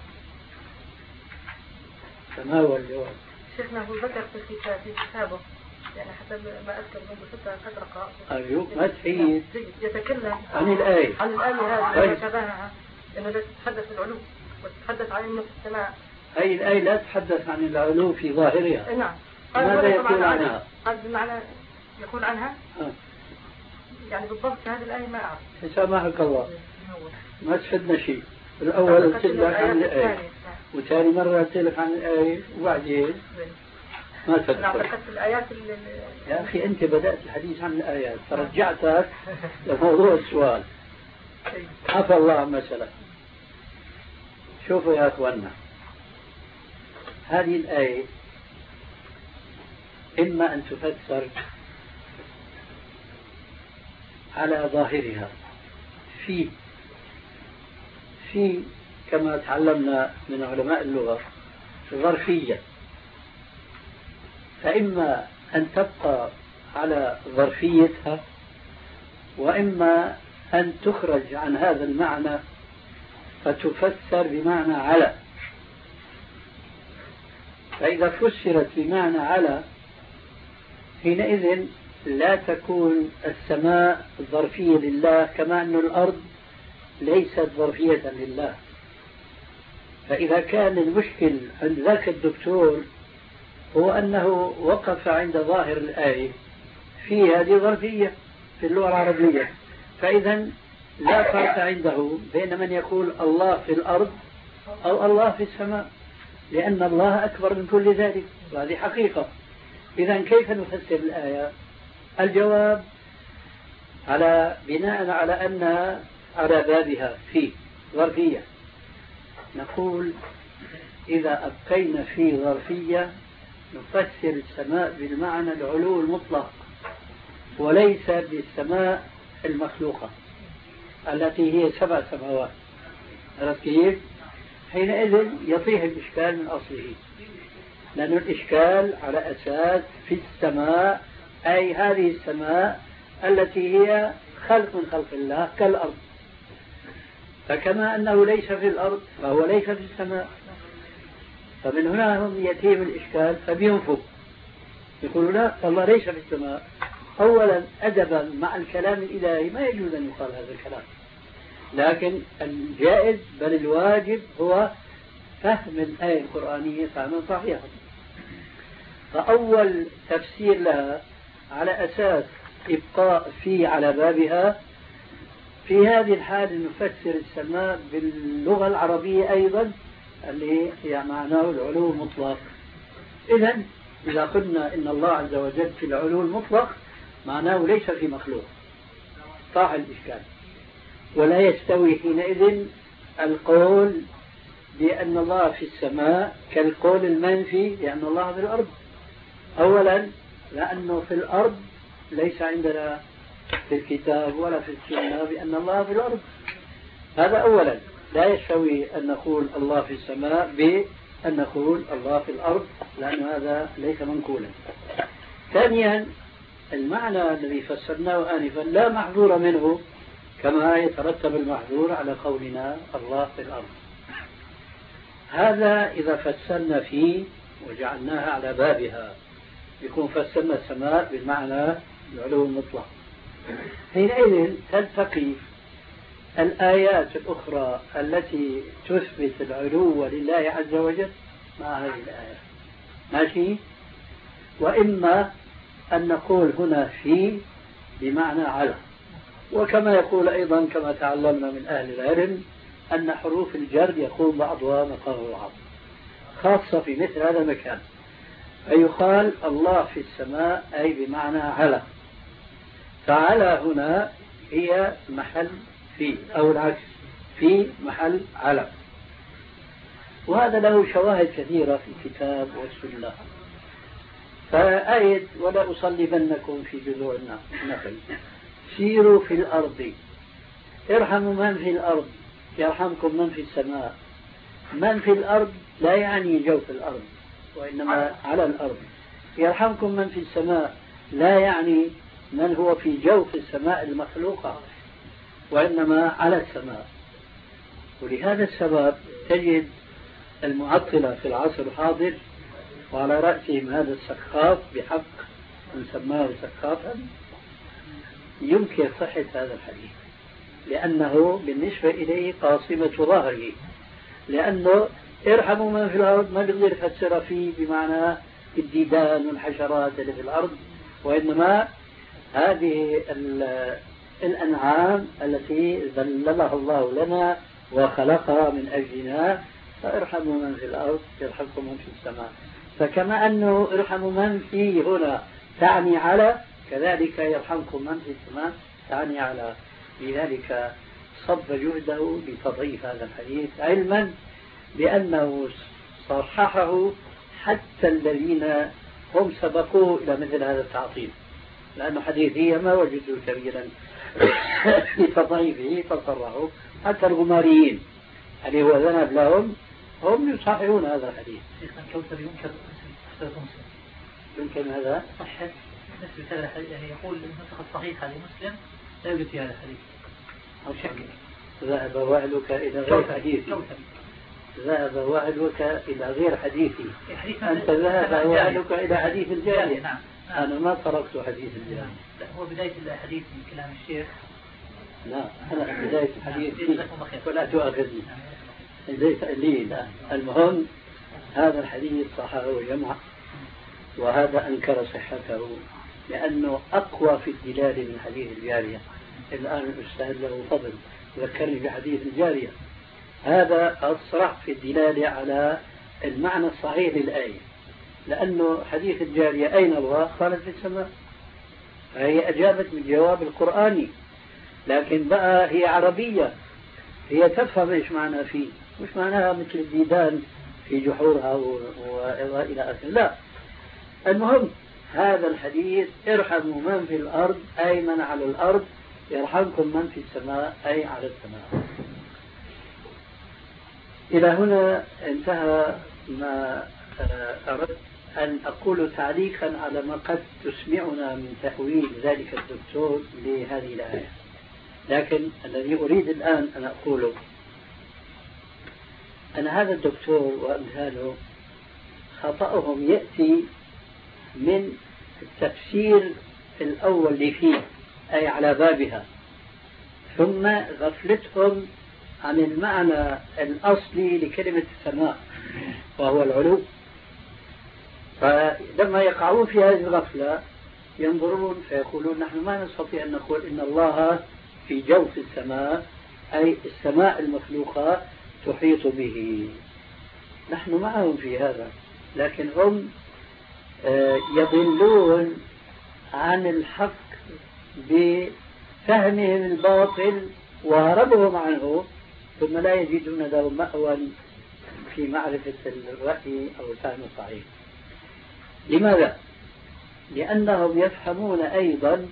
فما هو الجواب؟ شيخنا هو ذكر في كتابه يعني حسب ما أذكر منذ فترة قائمة. أيوه ما تحيد. يتكلم عن الآية هذه وشبهها إنه لا تتحدث العلو وتتحدث عن إنه في السماء. هذه الآية لا تتحدث عن العلو في ظاهرها. نعم. ماذا يقول عنها؟ بمعنى يقول عنها؟ يعني بالضبط هذه الآية ما أعرف. سامحك الله. ما تفدنا شيء. الأول قلت لك عن الآية وثاني مرة قلت لك عن الآية وبعدين ما تفدت. يا أخي أنت بدأت الحديث عن الآيات فرجعتك لموضوع السؤال. عفى الله عن مسألة. شوفوا يا أخوانا، هذه الآية إما أن تفسر على ظاهرها في كما تعلمنا من علماء اللغة ظرفية، فإما أن تبقى على ظرفيتها وإما أن تخرج عن هذا المعنى فتفسر بمعنى على. فإذا فسرت بمعنى على حينئذ لا تكون السماء ظرفية لله كما أن الأرض ليست ظرفية لله. فإذا كان المشكل عند ذاك الدكتور هو أنه وقف عند ظاهر الآية في هذه ظرفية في اللغة العربية، فإذا لا فرق عنده بين من يقول الله في الأرض أو الله في السماء، لأن الله أكبر من كل ذلك، وهذه حقيقة. إذا كيف نفسر الآية؟ الجواب بناء على أنها على بابها في ظرفية، نقول إذا أبقينا في ظرفية نفسر السماء بالمعنى العلو المطلق وليس بالسماء المخلوقة التي هي 7 سماوات. عرفت كيف؟ حينئذ يطيح الإشكال من أصله، لأن الإشكال على أساس في السماء، أي هذه السماء التي هي خلق من خلق الله كالأرض، فكما أنه ليس في الأرض فهو ليس في السماء. فمن هنا هم يتيم الإشكال فبينفوا يقولوا لا الله ليس في السماء أولا أدبا مع الكلام الإلهي ما يجوز أن يقال هذا الكلام، لكن الجائز بل الواجب هو فهم الآية القرآنية فهما صحيحا. فأول تفسير لها على أساس إبقاء في على بابها، في هذه الحال نفسر السماء باللغة العربية أيضا اللي هي معناه العلو المطلق. إذن إذا قلنا إن الله عز وجل في العلو المطلق معناه ليس في مخلوق، طاح الإشكال. ولا يستوي حينئذ القول بأن الله في السماء كالقول المنفي لأن الله في الأرض. أولا لأنه في الأرض ليس عندنا في الكتاب ولا في السنة بأن الله في الأرض، هذا أولا. لا يستوي أن نقول الله في السماء بأن نقول الله في الأرض، لأن هذا ليس منقولا. ثانيا المعنى الذي فسرناه آنفا لا محظور منه كما يترتب المحظور على قولنا الله في الأرض. هذا إذا فسرنا فيه وجعلناها على بابها يكون فسرنا السماء بالمعنى العلو المطلق. حينئذ تلتقي الآيات الأخرى التي تثبت العلو لله عز وجل مع هذه الآية، ماشي؟ وإما أن نقول هنا في بمعنى على، وكما يقول أيضا كما تعلمنا من أهل العلم أن حروف الجر يكون بعضها مقام بعض، خاصة في مثل هذا المكان، فيقال الله في السماء أي بمعنى على. فعلى هنا هي محل في، أو العكس في محل على. وهذا له شواهد كثيرة في الكتاب والسنة. فآية ولا أصلبنكم في جذوع النخل سيروا في الأرض ارحموا من في الأرض يرحمكم من في السماء. من في الأرض لا يعني جوف الأرض وإنما على الأرض. يرحمكم من في السماء لا يعني من هو في جوف السماء المخلوقة وإنما على السماء. ولهذا السبب تجد المعطلة في العصر الحاضر وعلى رأسهم هذا السخاف بحق من سماه سخافا ينكر صحة هذا الحديث، لأنه بالنسبة إليه قاصمة ظهره، لأنه ارحموا من في الأرض ما بيقدر يفسر فيه بمعنى الديدان والحشرات اللي في الأرض، وإنما هذه الأنعام التي ذللها الله لنا وخلقها من أجلنا، فارحموا من في الأرض يرحمكم من في السماء. فكما أنه ارحموا من فيه هنا تعني على، كذلك يرحمكم من في السماء تعني على. لذلك صب جهده لتضعيف هذا الحديث علما بأنه صححه حتى الذين هم سبقوه إلى مثل هذا التعطيل، لأنه حديثيا ما وجدوا كبيرا لتضعيفه فصرحوا. حتى الغماريين اللي هو ذنب لهم هم يصححون هذا الحديث. يمكن هذا صحة نسبة هذا الحديث، يعني يقول النسخ الصحيحة لمسلم لا يوجد في هذا الحديث أو شك. ذهب وعدك إلى غير حديثي، ذهب وعدك إلى غير حديثي، أنت ذهب وعدك إلى حديث الجارية. نعم. أنا ما تركت حديث الجارية. لا هو بداية الحديث من كلام الشيخ. لا أنا بداية الحديث ولا تؤاخذني ليس لي. لا المهم هذا الحديث صححه جمع، وهذا أنكر صحته لأنه أقوى في الدلالة من حديث الجارية. الآن الأستاذ له فضل ذكرني بحديث الجارية، هذا أصرح في الدلالة على المعنى الصحيح للآية، لأنه حديث الجارية أين الله؟ قالت في السماء، فهي أجابت بالجواب القرآني، لكن بقى هي عربية، هي تفهم إيش معنى فيه، مش معناها مثل الديدان في جحورها وإلى آخره. لا المهم هذا الحديث ارحموا من في الأرض أي من على الأرض يرحمكم من في السماء أي على السماء. إلى هنا انتهى ما أردت أن أقول تعليقا على ما قد تسمعنا من تأويل ذلك الدكتور لهذه الآية. لكن الذي أريد الآن أن أقوله أن هذا الدكتور وأمثاله خطأهم يأتي من التفسير الأول اللي فيه أي على بابها، ثم غفلتهم عن المعنى الأصلي لكلمة السماء وهو العلو. فلما يقعون في هذه الغفلة ينظرون فيقولون نحن ما نستطيع أن نقول إن الله في جوف السماء، أي السماء المخلوقة تحيط به. نحن معهم في هذا، لكن هم يضلون عن الحق بفهمهم الباطل وهربهم عنه، ثم لا يجدون له مأوى في معرفة الرأي أو الفهم الصحيح. لماذا؟ لأنهم يفهمون أيضا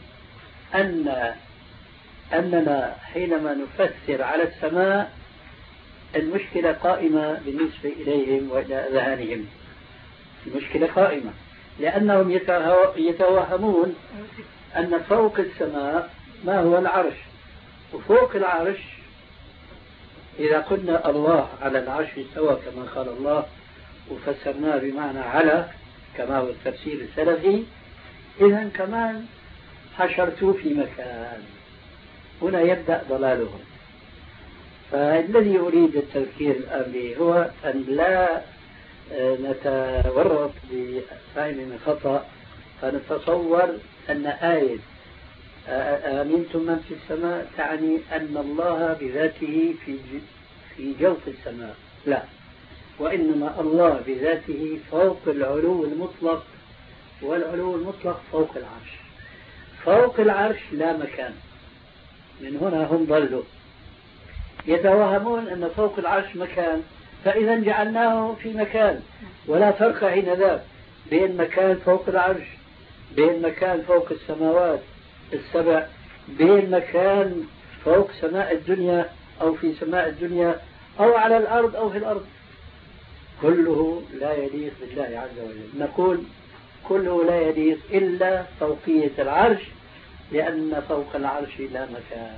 أننا حينما نفسر على السماء المشكلة قائمة بالنسبة إليهم وإلى أذهانهم. المشكلة قائمة لأنهم يتوهمون أن فوق السماء ما هو العرش، وفوق العرش إذا قلنا الله على العرش استوى كما قال الله وفسرناه بمعنى على كما هو التفسير السلفي، إذن كمان حشرتوا في مكان. هنا يبدأ ضلالهم. فالذي أريد التذكير الآن به هو أن لا نتورط بفهم خطأ فنتصور أن آية آمنتم من في السماء تعني أن الله بذاته في جوف السماء، لا، وإنما الله بذاته فوق العلو المطلق، والعلو المطلق فوق العرش. فوق العرش لا مكان. من هنا هم ضلوا، يتوهمون أن فوق العرش مكان، فإذا جعلناه في مكان، ولا فرق حينذاك بين مكان فوق العرش، بين مكان فوق السماوات السبع، بين مكان فوق سماء الدنيا أو في سماء الدنيا أو على الأرض أو في الأرض. كله لا يليق بالله عز وجل. نقول كله لا يليق إلا فوقية العرش، لأن فوق العرش لا مكان.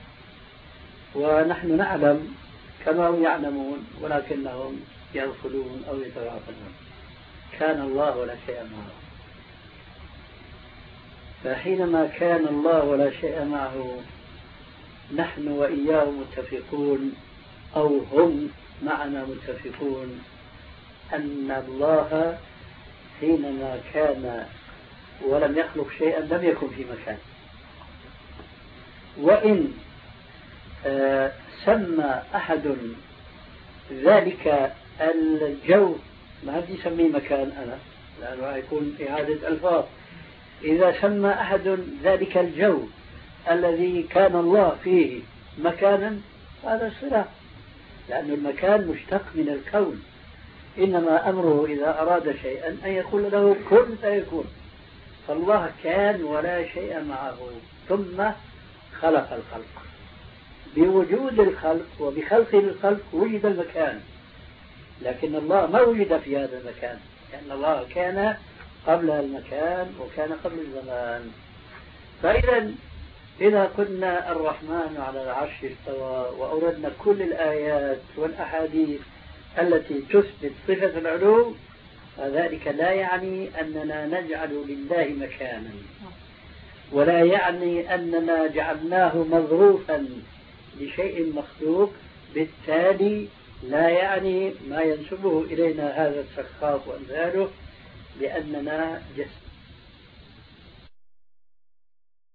ونحن نعلم كما هم يعلمون ولكنهم يغفلون أو يتغافلون. كان الله ولا شيء معه. فحينما كان الله ولا شيء معه نحن وإياه متفقون، أو هم معنا متفقون، أن الله حينما كان ولم يخلق شيئا لم يكن في مكان. وإن سمى أحد ذلك الجو، ما بدي أسميه مكان أنا لأنه يكون إعادة ألفاظ، إذا سمى أحد ذلك الجو الذي كان الله فيه مكانا هذا صلاح، لأن المكان مشتق من الكون. إنما أمره إذا أراد شيئا أن يقول له كن فيكون. فالله كان ولا شيء معه ثم خلق الخلق. بوجود الخلق وبخلق الخلق وجد المكان، لكن الله ما وجد في هذا المكان، لأن الله كان قبل المكان وكان قبل الزمان. فإذا إذا قلنا الرحمن على العرش استوى وأوردنا كل الآيات والأحاديث التي تثبت صفة العلو، فذلك لا يعني أننا نجعل لله مكانا، ولا يعني أننا جعلناه مظروفا لشيء مخلوق، بالتالي لا يعني ما ينسبه إلينا هذا السخاف وأمثاله، لأننا